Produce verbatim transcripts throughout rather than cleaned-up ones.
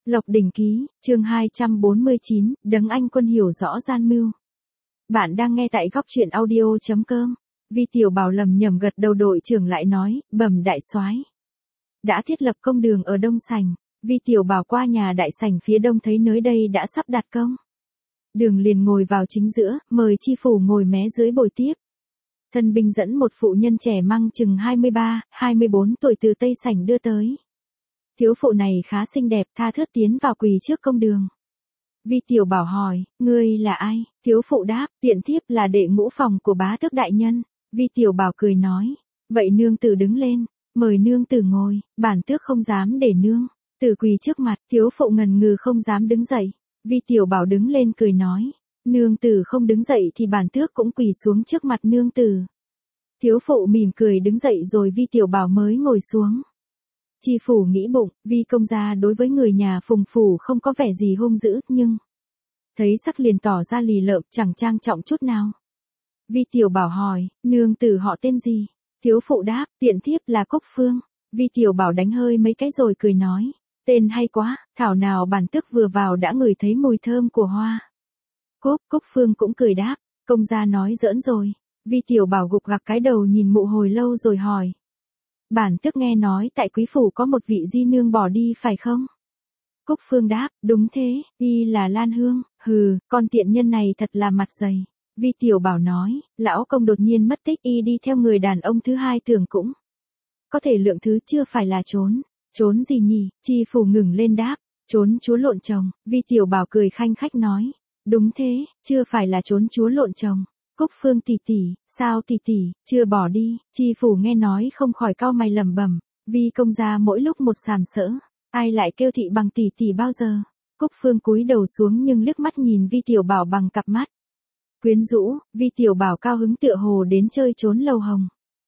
Lộc Đỉnh Ký, chương hai trăm bốn mươi chín, Đấng Anh Quân hiểu rõ gian mưu. Bạn đang nghe tại góc truyện audio chấm com. Vi Tiểu Bảo lầm nhầm gật đầu, đội trưởng lại nói, bẩm đại soái. Đã thiết lập công đường ở Đông Sảnh. Vi Tiểu Bảo qua nhà đại sảnh phía đông thấy nơi đây đã sắp đặt công đường, liền ngồi vào chính giữa, mời chi phủ ngồi mé dưới bồi tiếp. Thân binh dẫn một phụ nhân trẻ mang chừng hai mươi ba, hai mươi bốn tuổi từ Tây Sảnh đưa tới. Thiếu phụ này khá xinh đẹp, tha thướt tiến vào quỳ trước công đường. Vi Tiểu Bảo hỏi, ngươi là ai? Thiếu phụ đáp, tiện thiếp là đệ ngũ phòng của bá tước đại nhân. Vi Tiểu Bảo cười nói, vậy nương tử đứng lên, mời nương tử ngồi, bản tước không dám để nương tử quỳ trước mặt. Thiếu phụ ngần ngừ không dám đứng dậy. Vi Tiểu Bảo đứng lên cười nói, nương tử không đứng dậy thì bản tước cũng quỳ xuống trước mặt nương tử. Thiếu phụ mỉm cười đứng dậy rồi Vi Tiểu Bảo mới ngồi xuống. Chi phủ nghĩ bụng, Vi công gia đối với người nhà Phùng phủ không có vẻ gì hung dữ, nhưng thấy sắc liền tỏ ra lì lợm, chẳng trang trọng chút nào. Vi Tiểu Bảo hỏi, nương tử họ tên gì? Thiếu phụ đáp, tiện thiếp là Cúc Phương. Vi Tiểu Bảo đánh hơi mấy cái rồi cười nói, tên hay quá, thảo nào bản tước vừa vào đã ngửi thấy mùi thơm của hoa. Cúc, Cúc Phương cũng cười đáp, công gia nói giỡn rồi. Vi Tiểu Bảo gục gặc cái đầu nhìn mụ hồi lâu rồi hỏi, bản tước nghe nói tại quý phủ có một vị di nương bỏ đi phải không? Cúc Phương đáp, đúng thế, y là Lan Hương. Hừ, con tiện nhân này thật là mặt dày. Vi Tiểu Bảo nói, lão công đột nhiên mất tích, y đi theo người đàn ông thứ hai tưởng cũng có thể lượng thứ chưa phải là trốn. Trốn gì nhỉ? Chi phủ ngừng lên đáp, trốn chúa lộn chồng. Vi Tiểu Bảo cười khanh khách nói, đúng thế, chưa phải là trốn chúa lộn chồng. Cúc Phương tỷ tỷ, sao tỷ tỷ chưa bỏ đi? Chi phủ nghe nói không khỏi cau mày lẩm bẩm, Vi công gia mỗi lúc một sàm sỡ, ai lại kêu thị bằng tỷ tỷ bao giờ? Cúc Phương cúi đầu xuống nhưng liếc mắt nhìn Vi Tiểu Bảo bằng cặp mắt quyến rũ. Vi Tiểu Bảo cao hứng tựa hồ đến chơi trốn lầu hồng.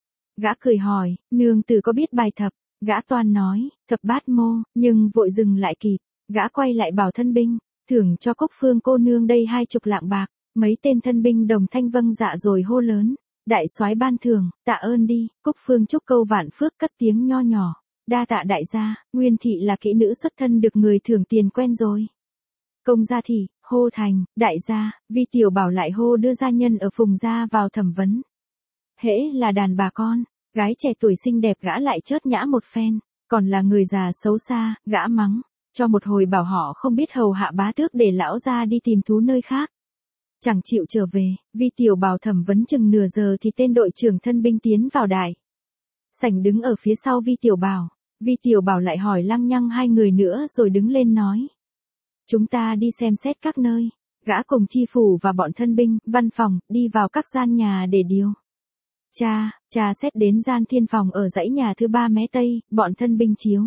Gã cười hỏi, nương tử có biết bài thập? Gã toan nói, thập bát mô, nhưng vội dừng lại kịp. Gã quay lại bảo thân binh, thưởng cho Cúc Phương cô nương đây hai chục lạng bạc. Mấy tên thân binh đồng thanh vâng dạ rồi hô lớn, đại soái ban thưởng, tạ ơn đi. Cúc Phương chúc câu vạn phước cất tiếng nho nhỏ, đa tạ đại gia, Nguyên thị là kỹ nữ xuất thân được người thưởng tiền quen rồi. Công gia thì hô thành, đại gia. Vi Tiểu Bảo lại hô đưa gia nhân ở Phùng gia vào thẩm vấn. Hễ là đàn bà con, gái trẻ tuổi xinh đẹp gã lại chớt nhã một phen, còn là người già xấu xa, gã mắng, cho một hồi bảo họ không biết hầu hạ bá tước để lão gia đi tìm thú nơi khác. Chẳng chịu trở về. Vi Tiểu Bảo thẩm vấn chừng nửa giờ thì tên đội trưởng thân binh tiến vào đại sảnh đứng ở phía sau Vi Tiểu Bảo. Vi Tiểu Bảo lại hỏi lăng nhăng hai người nữa rồi đứng lên nói, chúng ta đi xem xét các nơi. Gã cùng chi phủ và bọn thân binh, văn phòng, đi vào các gian nhà để điều Cha, cha xét đến gian thiên phòng ở dãy nhà thứ ba mé tây, bọn thân binh chiếu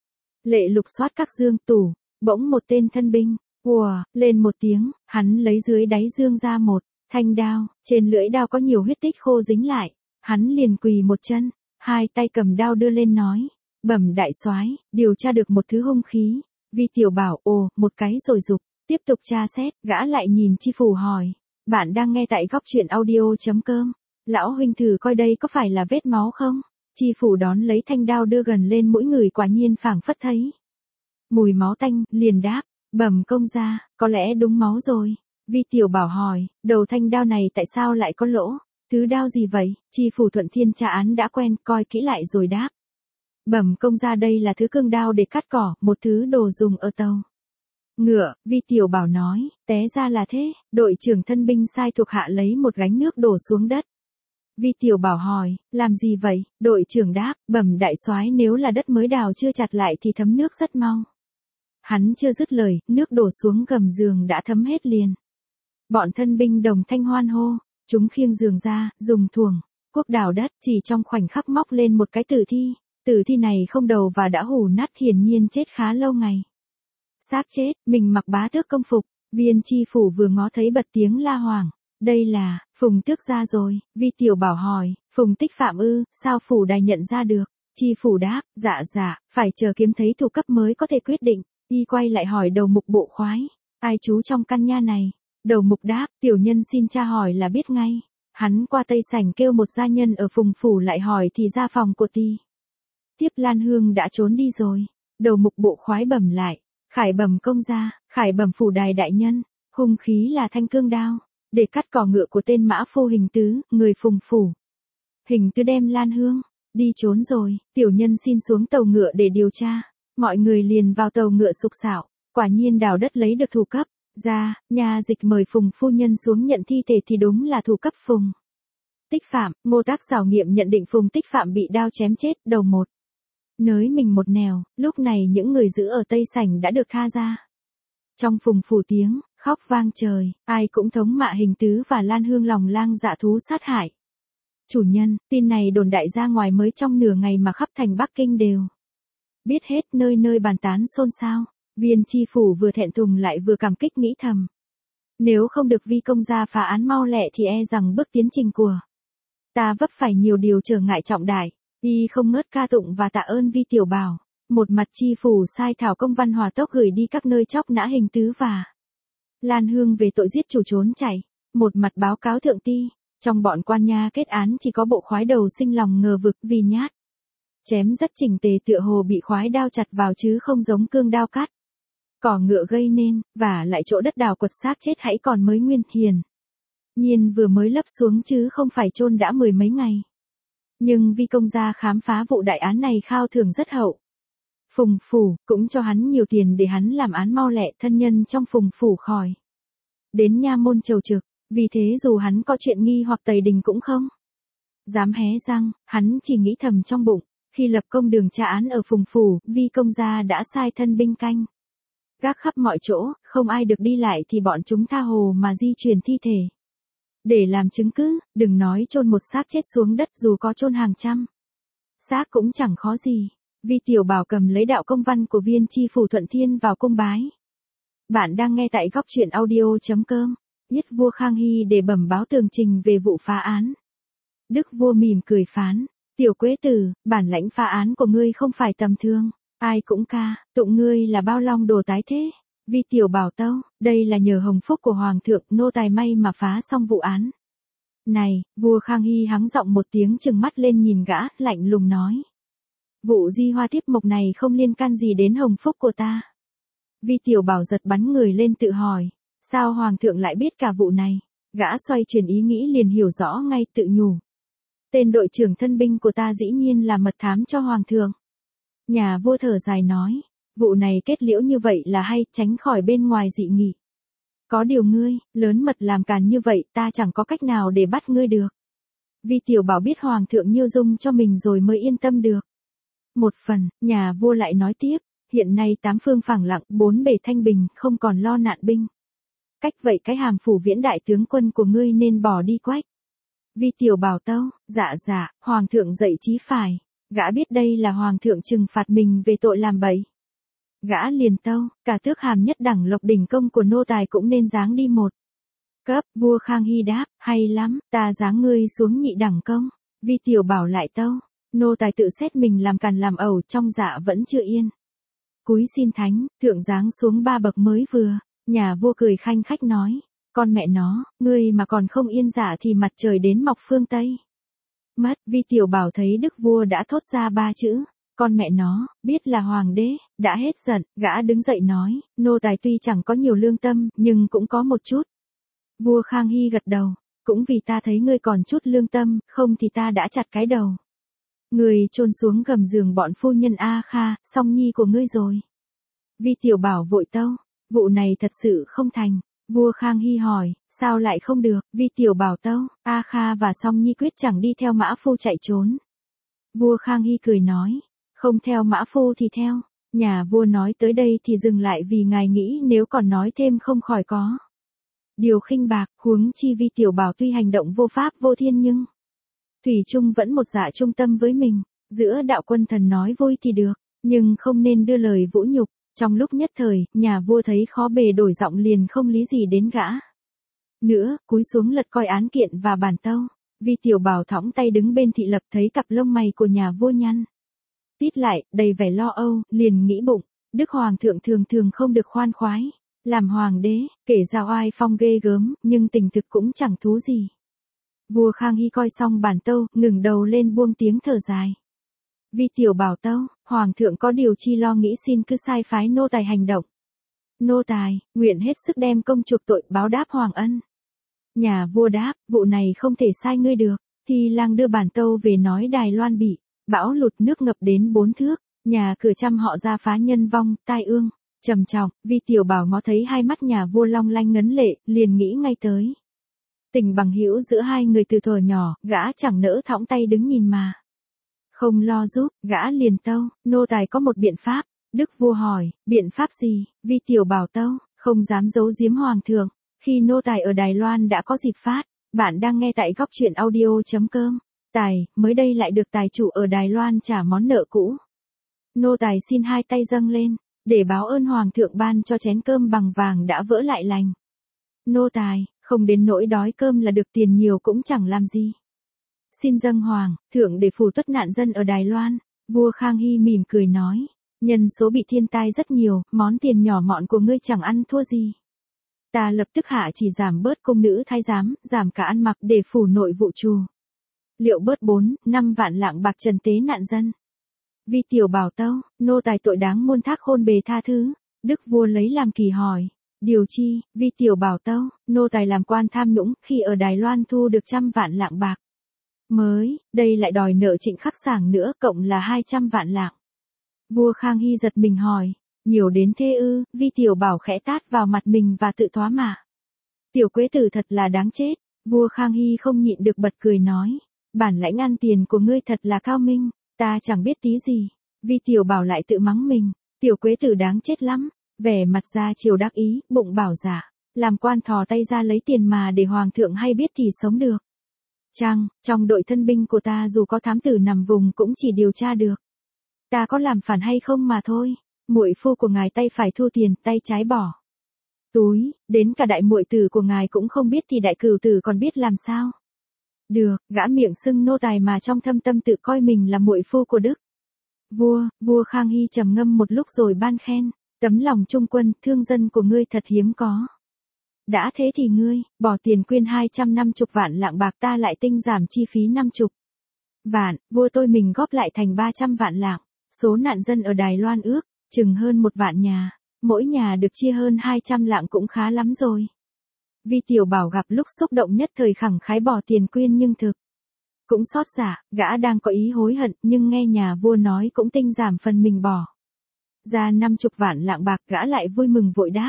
lệ lục soát các dương, tủ. Bỗng một tên thân binh ùa lên một tiếng, hắn lấy dưới đáy dương ra một thanh đao, trên lưỡi đao có nhiều huyết tích khô dính lại. Hắn liền quỳ một chân, hai tay cầm đao đưa lên nói, bẩm đại soái, điều tra được một thứ hung khí. Vi Tiểu Bảo ồ một cái rồi dục tiếp tục tra xét. Gã lại nhìn chi phủ hỏi, bạn đang nghe tại góc truyện audio chấm com. Lão huynh thử coi đây có phải là vết máu không? Chi phủ đón lấy thanh đao đưa gần lên mũi người, quả nhiên phảng phất thấy mùi máu tanh, liền đáp, bẩm công gia, có lẽ đúng máu rồi. Vi Tiểu Bảo hỏi, đầu thanh đao này tại sao lại có lỗ? Thứ đao gì vậy? Chi phủ thuận thiên tra án đã quen, coi kỹ lại rồi đáp, bẩm công gia đây là thứ cương đao để cắt cỏ, một thứ đồ dùng ở tàu ngựa. Vi Tiểu Bảo nói, té ra là thế. Đội trưởng thân binh sai thuộc hạ lấy một gánh nước đổ xuống đất. Vi Tiểu Bảo hỏi, làm gì vậy? Đội trưởng đáp, bẩm đại soái, nếu là đất mới đào chưa chặt lại thì thấm nước rất mau. Hắn chưa dứt lời, nước đổ xuống gầm giường đã thấm hết liền. Bọn thân binh đồng thanh hoan hô, chúng khiêng giường ra, dùng thuồng cuốc đào đất, chỉ trong khoảnh khắc móc lên một cái tử thi. Tử thi này không đầu và đã hủ nát, hiển nhiên chết khá lâu ngày. Xác chết, mình mặc bá tước công phục. Viên chi phủ vừa ngó thấy bật tiếng la hoảng, đây là Phùng tước gia rồi. Vi Tiểu Bảo hỏi, Phùng tích phạm ư? Sao phủ đài nhận ra được? Chi phủ đáp, dạ dạ, phải chờ kiếm thấy thủ cấp mới có thể quyết định. Y quay lại hỏi đầu mục bộ khoái, ai trú trong căn nhà này? Đầu mục đáp, tiểu nhân xin tra hỏi là biết ngay. Hắn qua tây sảnh kêu một gia nhân ở Phùng phủ lại hỏi thì ra phòng của ti tiếp Lan Hương đã trốn đi rồi. Đầu mục bộ khoái bẩm lại, Khải bẩm công gia, khải bẩm phủ đài đại nhân, hung khí là thanh cương đao, để cắt cỏ ngựa của tên mã phu Hình Tứ, người Phùng phủ. Hình Tứ đem Lan Hương, đi trốn rồi, tiểu nhân xin xuống tàu ngựa để điều tra. Mọi người liền vào tàu ngựa sục sạo, quả nhiên đào đất lấy được thủ cấp. Ra, nhà dịch mời Phùng phu nhân xuống nhận thi thể thì đúng là thủ cấp Phùng Tích Phạm. Ngô Tác khảo nghiệm nhận định Phùng Tích Phạm bị đao chém chết, đầu một nới mình một nẻo. Lúc này những người giữ ở Tây Sảnh đã được tha ra. Trong Phùng phủ tiếng khóc vang trời, ai cũng thống mạ Hình Tứ và Lan Hương lòng lang dạ thú sát hại. Chủ nhân, tin này đồn đại ra ngoài mới trong nửa ngày mà khắp thành Bắc Kinh đều biết hết, nơi nơi bàn tán xôn xao. Viên tri phủ vừa thẹn thùng lại vừa cảm kích nghĩ thầm. Nếu không được Vi công gia phá án mau lẹ thì e rằng bước tiến trình của ta vấp phải nhiều điều trở ngại trọng đại. Y không ngớt ca tụng và tạ ơn Vi tiểu bảo. Một mặt tri phủ sai thảo công văn hòa tốc gửi đi các nơi chóc nã Hình Tứ và Lan Hương về tội giết chủ trốn chạy. Một mặt báo cáo thượng ti. Trong bọn quan nha kết án chỉ có bộ khoái đầu sinh lòng ngờ vực vì nhát chém rất chỉnh tề, tựa hồ bị khoái đao chặt vào chứ không giống cương đao cắt cỏ ngựa gây nên, và lại chỗ đất đào quật xác chết hãy còn mới nguyên hiền nhiên vừa mới lấp xuống chứ không phải chôn đã mười mấy ngày. Nhưng Vi công gia khám phá vụ đại án này khao thưởng rất hậu. Phùng phủ cũng cho hắn nhiều tiền để hắn làm án mau lẹ, thân nhân trong Phùng phủ khỏi đến nha môn chầu trực. Vì thế dù hắn có chuyện nghi hoặc tày đình cũng không dám hé răng. Hắn chỉ nghĩ thầm trong bụng. Khi lập công đường tra án ở Phùng phủ, Vi công gia đã sai thân binh canh gác khắp mọi chỗ, không ai được đi lại thì bọn chúng tha hồ mà di chuyển thi thể để làm chứng cứ. Đừng nói chôn một xác chết xuống đất, dù có chôn hàng trăm xác cũng chẳng khó gì. Vi tiểu bảo cầm lấy đạo công văn của viên tri phủ Thuận Thiên vào cung bái. Bạn đang nghe tại góc truyện audio chấm com. Nhất vua Khang Hy để bẩm báo tường trình về vụ phá án. Đức vua mỉm cười phán. Tiểu Quế Tử, bản lãnh phá án của ngươi không phải tầm thường. Ai cũng ca tụng ngươi là bao long đồ tái thế. Vi tiểu bảo tâu, đây là nhờ hồng phúc của hoàng thượng, nô tài may mà phá xong vụ án này. Vua Khang Hy hắng giọng một tiếng, trừng mắt lên nhìn gã, lạnh lùng nói. Vụ di hoa tiếp mộc này không liên can gì đến hồng phúc của ta. Vi tiểu bảo giật bắn người lên tự hỏi. Sao hoàng thượng lại biết cả vụ này? Gã xoay chuyển ý nghĩ liền hiểu rõ ngay, tự nhủ. Tên đội trưởng thân binh của ta dĩ nhiên là mật thám cho hoàng thượng. Nhà vua thở dài nói. Vụ này kết liễu như vậy là hay, tránh khỏi bên ngoài dị nghị. Có điều ngươi, lớn mật làm càn như vậy, ta chẳng có cách nào để bắt ngươi được. Vi tiểu bảo biết hoàng thượng nhiêu dung cho mình rồi mới yên tâm được. Một phần, nhà vua lại nói tiếp. Hiện nay tám phương phẳng lặng, bốn bề thanh bình, không còn lo nạn binh. Cách vậy cái hàm phủ viễn đại tướng quân của ngươi nên bỏ đi quách. Vi tiểu bảo tâu, dạ dạ, hoàng thượng dạy chí phải. Gã biết đây là hoàng thượng trừng phạt mình về tội làm bậy. Gã liền tâu, cả tước hàm nhất đẳng lộc đỉnh công của nô tài cũng nên giáng đi một cấp. Vua Khang Hy đáp, hay lắm, ta giáng ngươi xuống nhị đẳng công. Vi tiểu bảo lại tâu, nô tài tự xét mình làm càn làm ẩu, trong dạ vẫn chưa yên. Cúi xin thánh, thượng giáng xuống ba bậc mới vừa. Nhà vua cười khanh khách nói, con mẹ nó, ngươi mà còn không yên dạ thì mặt trời đến mọc phương Tây. Mất. Vi tiểu bảo thấy đức vua đã thốt ra ba chữ, con mẹ nó, biết là hoàng đế, đã hết giận. Gã đứng dậy nói, nô tài tuy chẳng có nhiều lương tâm, nhưng cũng có một chút. Vua Khang Hy gật đầu, cũng vì ta thấy ngươi còn chút lương tâm, không thì ta đã chặt cái đầu ngươi chôn xuống gầm giường bọn phu nhân A Kha, song nhi của ngươi rồi. Vi tiểu bảo vội tâu, vụ này thật sự không thành. Vua Khang Hy hỏi, sao lại không được? Vi tiểu bảo tâu, A Kha và Song Nhi quyết chẳng đi theo mã phu chạy trốn. Vua Khang Hy cười nói, không theo mã phu thì theo. Nhà vua nói tới đây thì dừng lại vì ngài nghĩ nếu còn nói thêm không khỏi có điều khinh bạc. Huống chi Vi tiểu bảo tuy hành động vô pháp vô thiên nhưng thủy chung vẫn một dạ trung tâm với mình. Giữa đạo quân thần nói vui thì được, nhưng không nên đưa lời vũ nhục. Trong lúc nhất thời, nhà vua thấy khó bề đổi giọng liền không lý gì đến gã nữa, cúi xuống lật coi án kiện và bản tâu. Vi tiểu bảo thõng tay đứng bên thị lập, thấy cặp lông mày của nhà vua nhăn tít lại, đầy vẻ lo âu, liền nghĩ bụng, đức hoàng thượng thường thường không được khoan khoái. Làm hoàng đế, kể ra oai phong ghê gớm, nhưng tình thực cũng chẳng thú gì. Vua Khang Hy coi xong bản tâu, ngừng đầu lên buông tiếng thở dài. Vi tiểu bảo tâu, hoàng thượng có điều chi lo nghĩ xin cứ sai phái nô tài hành động. Nô tài, nguyện hết sức đem công chuộc tội báo đáp hoàng ân. Nhà vua đáp, vụ này không thể sai ngươi được. Thì lang đưa bản tâu về nói Đài Loan bị bão lụt nước ngập đến bốn thước, nhà cửa trăm họ ra phá nhân vong, tai ương, trầm trọng. Vi tiểu bảo ngó thấy hai mắt nhà vua long lanh ngấn lệ, liền nghĩ ngay tới tình bằng hữu giữa hai người từ thuở nhỏ, gã chẳng nỡ thõng tay đứng nhìn mà không lo giúp, gã liền tâu, nô tài có một biện pháp. Đức vua hỏi, biện pháp gì? Vi tiểu bảo tâu, không dám giấu giếm hoàng thượng, khi nô tài ở Đài Loan đã có dịp phát. Bạn đang nghe tại góc truyện audio.com. Tài, mới đây lại được tài chủ ở Đài Loan trả món nợ cũ. Nô tài xin hai tay dâng lên, để báo ơn hoàng thượng ban cho chén cơm bằng vàng đã vỡ lại lành. Nô tài, không đến nỗi đói cơm là được, tiền nhiều cũng chẳng làm gì. Xin dâng hoàng thượng để phù tuất nạn dân ở Đài Loan. Vua Khang Hy mỉm cười nói, nhân số bị thiên tai rất nhiều, món tiền nhỏ mọn của ngươi chẳng ăn thua gì. Ta lập tức hạ chỉ giảm bớt cung nữ thái giám, giảm cả ăn mặc để phủ nội vụ trù. Liệu bớt bốn, năm vạn lạng bạc trần tế nạn dân. Vi tiểu bảo tâu, nô tài tội đáng muôn thác khôn bề tha thứ. Đức vua lấy làm kỳ hỏi, điều chi? Vi tiểu bảo tâu, nô tài làm quan tham nhũng, khi ở Đài Loan thu được trăm vạn lạng bạc. Mới, đây lại đòi nợ Trịnh Khắc Sảng nữa, cộng là hai trăm vạn lạng. Vua Khang Hy giật mình hỏi, nhiều đến thế ư? Vi tiểu bảo khẽ tát vào mặt mình và tự thoá mạ. Tiểu quế tử thật là đáng chết. Vua Khang Hy không nhịn được bật cười nói, bản lãnh ăn tiền của ngươi thật là cao minh, ta chẳng biết tí gì. Vi tiểu bảo lại tự mắng mình, tiểu quế tử đáng chết lắm, vẻ mặt ra chiều đắc ý, bụng bảo dạ, làm quan thò tay ra lấy tiền mà để hoàng thượng hay biết thì sống được. Chăng, trong đội thân binh của ta dù có thám tử nằm vùng cũng chỉ điều tra được ta có làm phản hay không mà thôi. Muội phu của ngài tay phải thu tiền, tay trái bỏ túi, đến cả đại muội tử của ngài cũng không biết thì đại cửu tử còn biết làm sao. Được, gã miệng xưng nô tài mà trong thâm tâm tự coi mình là muội phu của Đức vua. Vua Khang Hy trầm ngâm một lúc rồi ban khen, tấm lòng trung quân, thương dân của ngươi thật hiếm có. Đã thế thì ngươi, bỏ tiền quyên hai trăm năm chục vạn lạng bạc, ta lại tinh giảm chi phí năm chục vạn, vua tôi mình góp lại thành ba trăm vạn lạng. Số nạn dân ở Đài Loan ước chừng hơn một vạn nhà, mỗi nhà được chia hơn hai trăm lạng cũng khá lắm rồi. Vi tiểu bảo gặp lúc xúc động nhất thời khẳng khái bỏ tiền quyên, nhưng thực cũng xót dạ, gã đang có ý hối hận, nhưng nghe nhà vua nói cũng tinh giảm phần mình bỏ ra năm chục vạn lạng bạc, gã lại vui mừng vội đáp.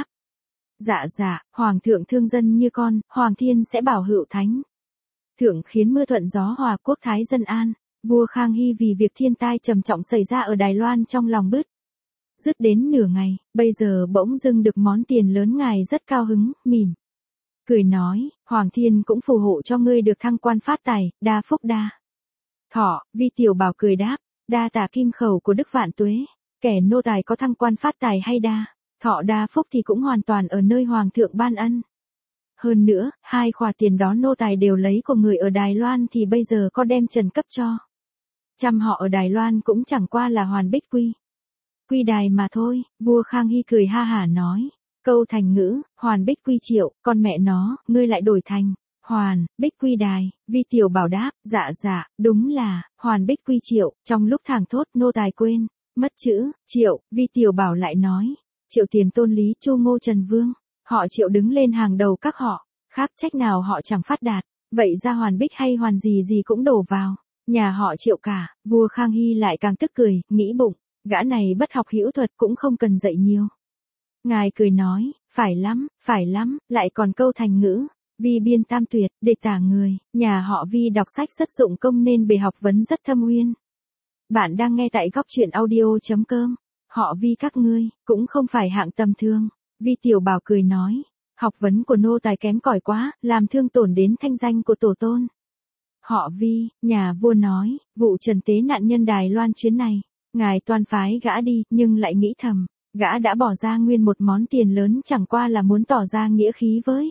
Dạ dạ, hoàng thượng thương dân như con, hoàng thiên sẽ bảo hữu thánh thượng khiến mưa thuận gió hòa, quốc thái dân an. Vua Khang Hy vì việc thiên tai trầm trọng xảy ra ở Đài Loan trong lòng bứt dứt đến nửa ngày, bây giờ bỗng dưng được món tiền lớn, ngài rất cao hứng, mỉm cười nói, hoàng thiên cũng phù hộ cho ngươi được thăng quan phát tài, đa phúc đa thọ. Vi tiểu bảo cười đáp, đa tả kim khẩu của Đức vạn tuế, kẻ nô tài có thăng quan phát tài hay đa thọ đa phúc thì cũng hoàn toàn ở nơi hoàng thượng ban ân. Hơn nữa, hai khoản tiền đó nô tài đều lấy của người ở Đài Loan, thì bây giờ có đem trần cấp cho trăm họ ở Đài Loan cũng chẳng qua là hoàn bích quy quy đài mà thôi. Vua Khang Hy cười ha hả nói, câu thành ngữ, hoàn bích quy triệu, con mẹ nó, ngươi lại đổi thành hoàn bích quy đài. Vi tiểu bảo đáp, dạ dạ, đúng là hoàn bích quy triệu. Trong lúc thảng thốt, nô tài quên mất chữ triệu. Vi tiểu bảo lại nói, Triệu tiền tôn Lý Chu Ngô Trần Vương, họ Triệu đứng lên hàng đầu các họ khác, trách nào họ chẳng phát đạt. Vậy ra hoàn bích hay hoàn gì gì cũng đổ vào nhà họ Triệu cả. Vua Khang Hy lại càng tức cười, nghĩ bụng, gã này bất học hữu thuật cũng không cần dạy nhiều. Ngài cười nói, phải lắm, phải lắm, lại còn câu thành ngữ, vi biên tam tuyệt, để tả người, nhà họ Vi đọc sách rất dụng công nên bề học vấn rất thâm uyên. Bạn đang nghe tại góc truyện audio.com, họ Vi các ngươi, cũng không phải hạng tầm thường. Vi tiểu bảo cười nói, học vấn của nô tài kém cỏi quá, làm thương tổn đến thanh danh của tổ tôn. Họ Vi, nhà vua nói, vụ trần tế nạn nhân Đài Loan chuyến này, ngài toan phái gã đi, nhưng lại nghĩ thầm, gã đã bỏ ra nguyên một món tiền lớn, chẳng qua là muốn tỏ ra nghĩa khí với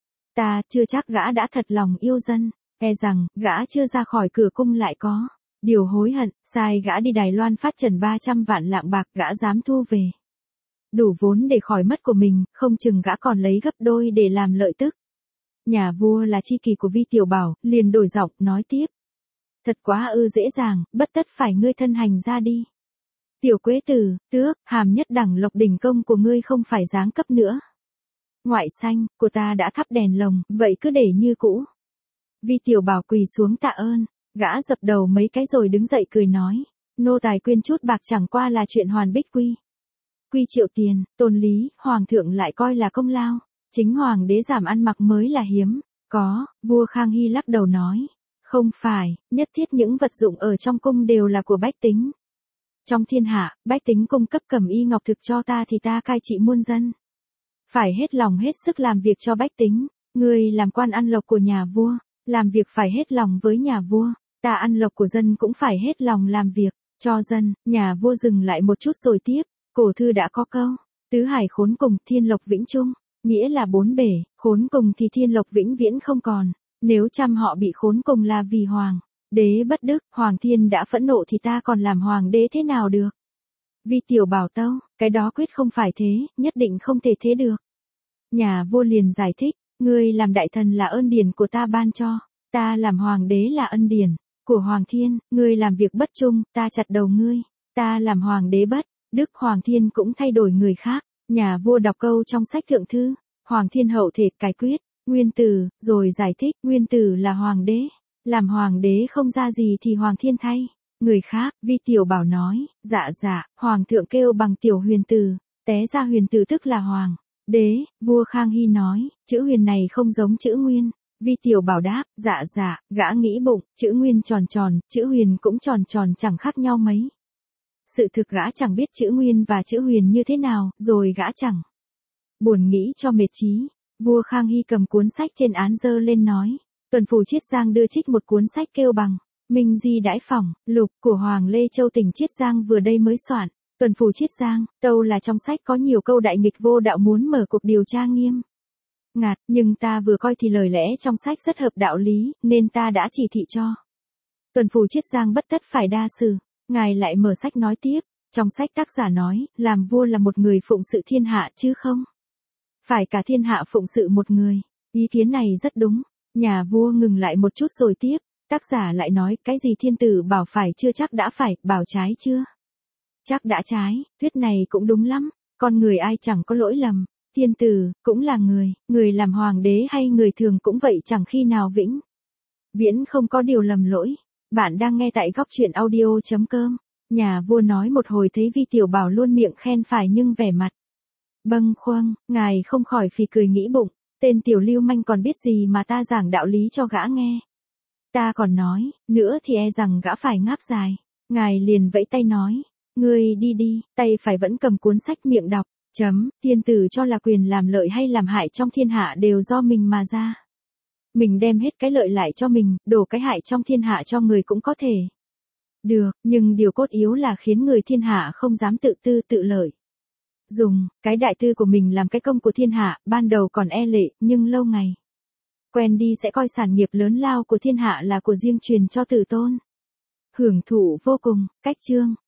ta, chưa chắc gã đã thật lòng yêu dân, e rằng, gã chưa ra khỏi cửa cung lại có điều hối hận, sai gã đi Đài Loan phát trần ba trăm vạn lạng bạc, gã dám thu về đủ vốn để khỏi mất của mình, không chừng gã còn lấy gấp đôi để làm lợi tức. Nhà vua là tri kỷ của Vi tiểu bảo, liền đổi giọng, nói tiếp. Thật quá ư dễ dàng, bất tất phải ngươi thân hành ra đi. Tiểu quế tử, tước, hàm nhất đẳng lộc đỉnh công của ngươi không phải giáng cấp nữa. Ngoại xanh, của ta đã thắp đèn lồng, vậy cứ để như cũ. Vi tiểu bảo quỳ xuống tạ ơn, gã dập đầu mấy cái rồi đứng dậy cười nói, nô tài quyên chút bạc chẳng qua là chuyện hoàn bích quy. Quy triệu tiền, tôn lý, hoàng thượng lại coi là công lao, chính hoàng đế giảm ăn mặc mới là hiếm. Có, vua Khang Hy lắc đầu nói, không phải, nhất thiết những vật dụng ở trong cung đều là của bách tính. Trong thiên hạ, bách tính cung cấp cẩm y ngọc thực cho ta thì ta cai trị muôn dân. Phải hết lòng hết sức làm việc cho bách tính, người làm quan ăn lộc của nhà vua, làm việc phải hết lòng với nhà vua, ta ăn lộc của dân cũng phải hết lòng làm việc, cho dân. Nhà vua dừng lại một chút rồi tiếp, cổ thư đã có câu, tứ hải khốn cùng, thiên lộc vĩnh chung, nghĩa là bốn bể, khốn cùng thì thiên lộc vĩnh viễn không còn, nếu trăm họ bị khốn cùng là vì hoàng đế bất đức, hoàng thiên đã phẫn nộ thì ta còn làm hoàng đế thế nào được. Vi tiểu bảo tâu, cái đó quyết không phải thế, nhất định không thể thế được. Nhà vua liền giải thích, ngươi làm đại thần là ơn điển của ta ban cho, ta làm hoàng đế là ân điển của hoàng thiên, ngươi làm việc bất trung, ta chặt đầu ngươi, ta làm hoàng đế bất đức, hoàng thiên cũng thay đổi người khác. Nhà vua đọc câu trong sách thượng thư, hoàng thiên hậu thể cải quyết, nguyên tử, rồi giải thích, nguyên tử là hoàng đế, làm hoàng đế không ra gì thì hoàng thiên thay người khác. Vi tiểu bảo nói, dạ dạ, hoàng thượng kêu bằng tiểu huyền tử, té ra huyền tử tức là hoàng đế. Vua Khang Hy nói, chữ huyền này không giống chữ nguyên. Vi tiểu bảo đáp, dạ dạ, gã nghĩ bụng, chữ nguyên tròn tròn, chữ huyền cũng tròn tròn chẳng khác nhau mấy. Sự thực gã chẳng biết chữ nguyên và chữ huyền như thế nào, rồi gã chẳng buồn nghĩ cho mệt trí. Vua Khang Hy cầm cuốn sách trên án dơ lên nói, tuần phủ Chiết Giang đưa trích một cuốn sách kêu bằng Minh Di Đãi Phỏng, Lục của Hoàng Lê Châu tỉnh Chiết Giang vừa đây mới soạn. Tuần phủ Chiết Giang, tâu là trong sách có nhiều câu đại nghịch vô đạo muốn mở cuộc điều tra nghiêm ngặt, nhưng ta vừa coi thì lời lẽ trong sách rất hợp đạo lý, nên ta đã chỉ thị cho tuần phủ Chiết Giang bất tất phải đa xử. Ngài lại mở sách nói tiếp, trong sách tác giả nói, làm vua là một người phụng sự thiên hạ chứ không phải cả thiên hạ phụng sự một người. Ý kiến này rất đúng. Nhà vua ngừng lại một chút rồi tiếp, tác giả lại nói, cái gì thiên tử bảo phải chưa chắc đã phải, bảo trái chưa chắc đã trái, thuyết này cũng đúng lắm, con người ai chẳng có lỗi lầm, thiên tử cũng là người, người làm hoàng đế hay người thường cũng vậy, chẳng khi nào vĩnh viễn không có điều lầm lỗi. Bạn đang nghe tại góc truyện audio chấm com. Nhà vua nói một hồi thấy Vi tiểu bảo luôn miệng khen phải nhưng vẻ mặt bâng khuâng, ngài không khỏi phì cười nghĩ bụng, tên tiểu lưu manh còn biết gì mà ta giảng đạo lý cho gã nghe. Ta còn nói, nữa thì e rằng gã phải ngáp dài. Ngài liền vẫy tay nói, ngươi đi đi, tay phải vẫn cầm cuốn sách miệng đọc, chấm, thiên tử cho là quyền làm lợi hay làm hại trong thiên hạ đều do mình mà ra. Mình đem hết cái lợi lại cho mình, đổ cái hại trong thiên hạ cho người cũng có thể được, nhưng điều cốt yếu là khiến người thiên hạ không dám tự tư tự lợi. Dùng cái đại tư của mình làm cái công của thiên hạ, ban đầu còn e lệ, nhưng lâu ngày quen đi sẽ coi sản nghiệp lớn lao của thiên hạ là của riêng truyền cho tử tôn. Hưởng thụ vô cùng. Cách chương